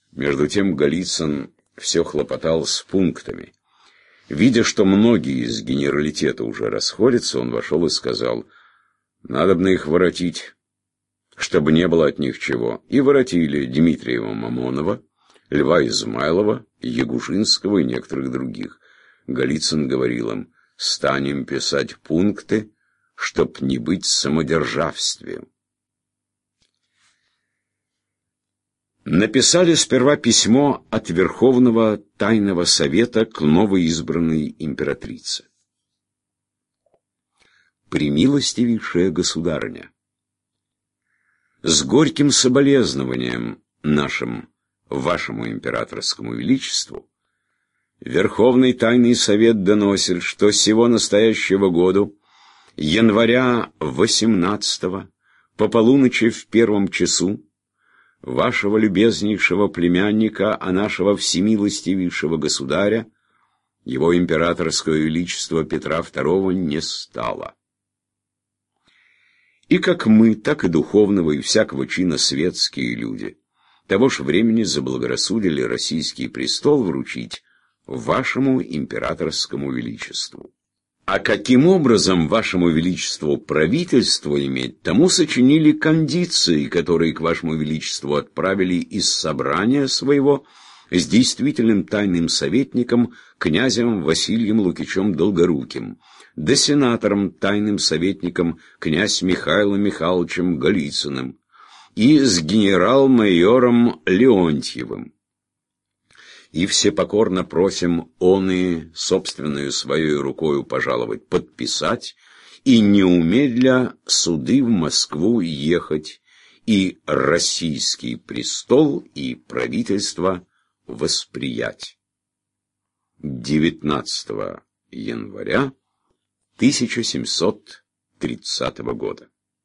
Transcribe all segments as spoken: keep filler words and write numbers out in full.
Между тем Голицын все хлопотал с пунктами. Видя, что многие из генералитета уже расходятся, он вошел и сказал: «Надобно их воротить, чтобы не было от них чего». И воротили Дмитриева Мамонова, Льва Измайлова, Ягужинского и некоторых других. Голицын говорил им: «Станем писать пункты, чтоб не быть самодержавствием». Написали сперва письмо от Верховного Тайного Совета к новоизбранной императрице. «Премилостивейшая государыня, с горьким соболезнованием нашим вашему императорскому величеству Верховный Тайный Совет доносит, что сего настоящего году, января восемнадцатого, по полуночи в первом часу, вашего любезнейшего племянника, а нашего всемилостивейшего государя, его императорского величества Петра Второго, не стало. И как мы, так и духовного и всякого чина светские люди того ж времени заблагорассудили российский престол вручить вашему императорскому величеству. А каким образом вашему величеству правительство иметь, тому сочинили кондиции, которые к вашему величеству отправили из собрания своего с действительным тайным советником князем Василием Лукичем Долгоруким, да сенатором тайным советником князь Михаилом Михайловичем Голицыным и с генерал-майором Леонтьевым. И всепокорно просим оны собственную своей рукою пожаловать подписать и неумедля суды в Москву ехать и российский престол и правительство восприять. девятнадцатого января тысяча семьсот тридцатого года.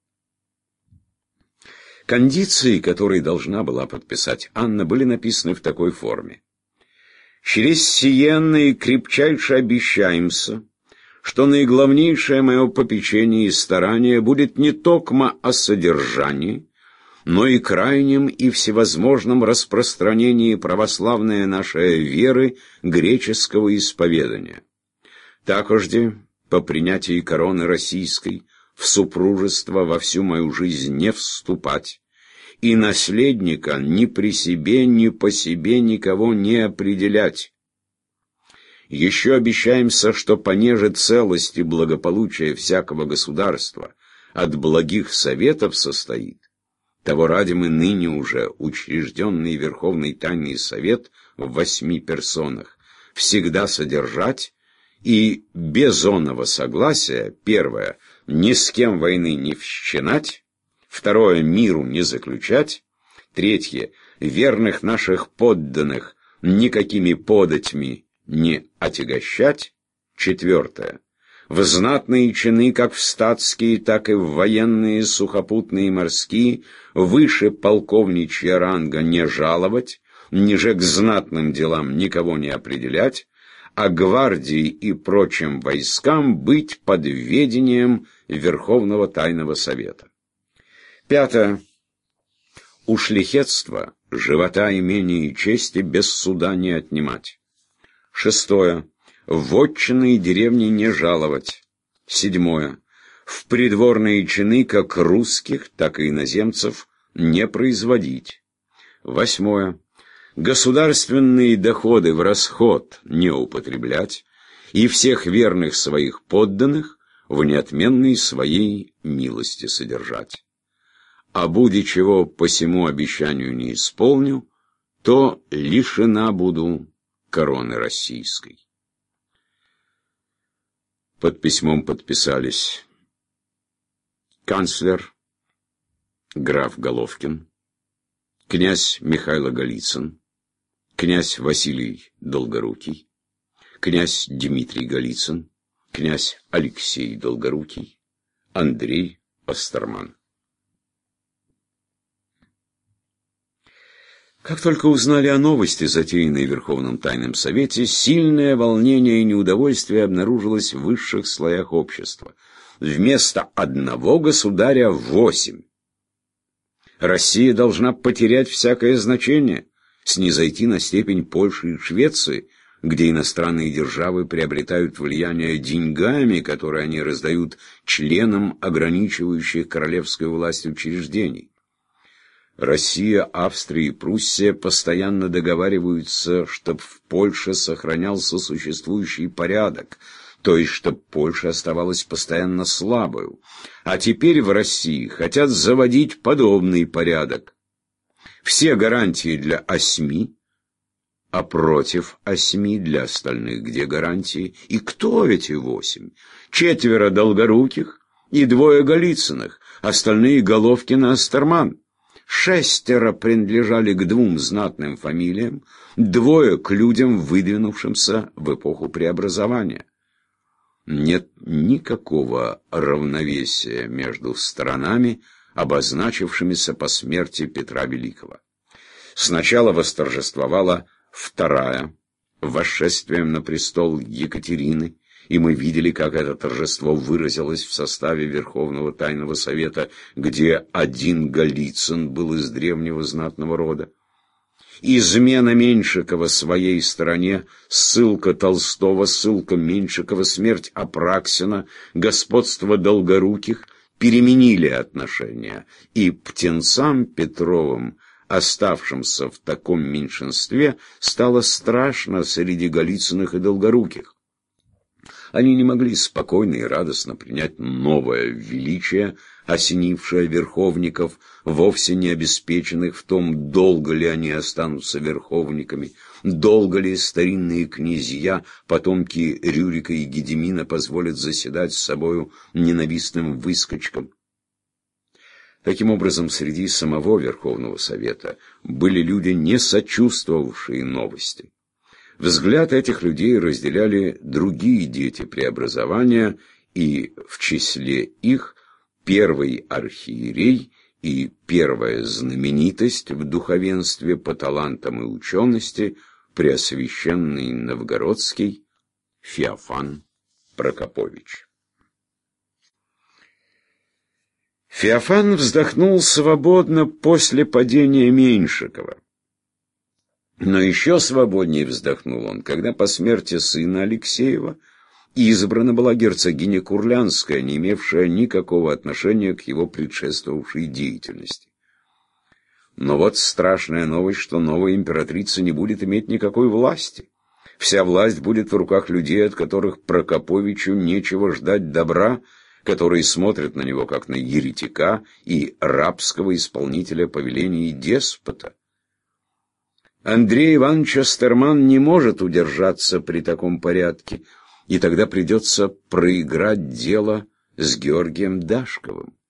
Кондиции, которые должна была подписать Анна, были написаны в такой форме: «Через сиенное и крепчайше обещаемся, что наиглавнейшее мое попечение и старание будет не токмо о содержании, но и крайнем и всевозможном распространении православной нашей веры греческого исповедания. Такожде, по принятии короны российской, в супружество во всю мою жизнь не вступать, и наследника ни при себе, ни по себе никого не определять. Еще обещаемся, что понеже целость и благополучие всякого государства от благих советов состоит, того ради мы ныне уже учрежденный Верховный Тайный Совет в восьми персонах всегда содержать и без оного согласия, первое, ни с кем войны не всчинать, второе, миру не заключать, третье, верных наших подданных никакими податьми не отягощать, четвертое, в знатные чины, как в статские, так и в военные, сухопутные и морские, выше полковничья ранга не жаловать, ниже к знатным делам никого не определять, а гвардии и прочим войскам быть под ведением Верховного Тайного Совета. Пятое. У шляхетства живота, имения и чести без суда не отнимать. Шестое. Вотчины и деревни не жаловать. Седьмое. В придворные чины как русских, так и иноземцев не производить. Восьмое. Государственные доходы в расход не употреблять и всех верных своих подданных в неотменной своей милости содержать. А буди чего по сему обещанию не исполню, то лишена буду короны российской. Под письмом подписались канцлер граф Головкин, князь Михайло Голицын, князь Василий Долгорукий, князь Дмитрий Голицын, князь Алексей Долгорукий, Андрей Остерман. Как только узнали о новости, затеянной в Верховном Тайном Совете, сильное волнение и неудовольствие обнаружилось в высших слоях общества. Вместо одного государя восемь. Россия должна потерять всякое значение. снизойти на степень Польши и Швеции, где иностранные державы приобретают влияние деньгами, которые они раздают членам ограничивающих королевскую власть учреждений. Россия, Австрия и Пруссия постоянно договариваются, чтобы в Польше сохранялся существующий порядок, то есть чтобы Польша оставалась постоянно слабою. А теперь в России хотят заводить подобный порядок. Все гарантии для осьми, а против осьми для остальных где гарантии? И кто эти восемь? Четверо Долгоруких и двое Голицыных, остальные Головкин-Остерман. Шестеро принадлежали к двум знатным фамилиям, двое к людям, выдвинувшимся в эпоху преобразования. Нет никакого равновесия между сторонами, обозначившимися по смерти Петра Великого. Сначала восторжествовала вторая, восшествием на престол Екатерины, и мы видели, как это торжество выразилось в составе Верховного Тайного Совета, где один Голицын был из древнего знатного рода. Измена Меньшикова своей стороне, ссылка Толстого, ссылка Меньшикова, смерть Апраксина, господство Долгоруких переменили отношения, и птенцам Петровым, оставшимся в таком меньшинстве, стало страшно среди Голицыных и Долгоруких. Они не могли спокойно и радостно принять новое величие, осенившее верховников, вовсе не обеспеченных в том, долго ли они останутся верховниками, долго ли старинные князья, потомки Рюрика и Гедемина, позволят заседать с собою ненавистным выскочкам. Таким образом, среди самого Верховного Совета были люди, не сочувствовавшие новости. Взгляд этих людей разделяли другие дети преобразования, и в числе их первый архиерей и первая знаменитость в духовенстве по талантам и учености, преосвященный новгородский Феофан Прокопович. Феофан вздохнул свободно после падения Меньшикова. Но еще свободнее вздохнул он, когда по смерти сына Алексеева избрана была герцогиня Курлянская, не имевшая никакого отношения к его предшествовавшей деятельности. Но вот страшная новость, что новая императрица не будет иметь никакой власти. Вся власть будет в руках людей, от которых Прокоповичу нечего ждать добра, которые смотрят на него как на еретика и рабского исполнителя повелений деспота. Андрей Иванович Остерман не может удержаться при таком порядке, и тогда придется проиграть дело с Георгием Дашковым.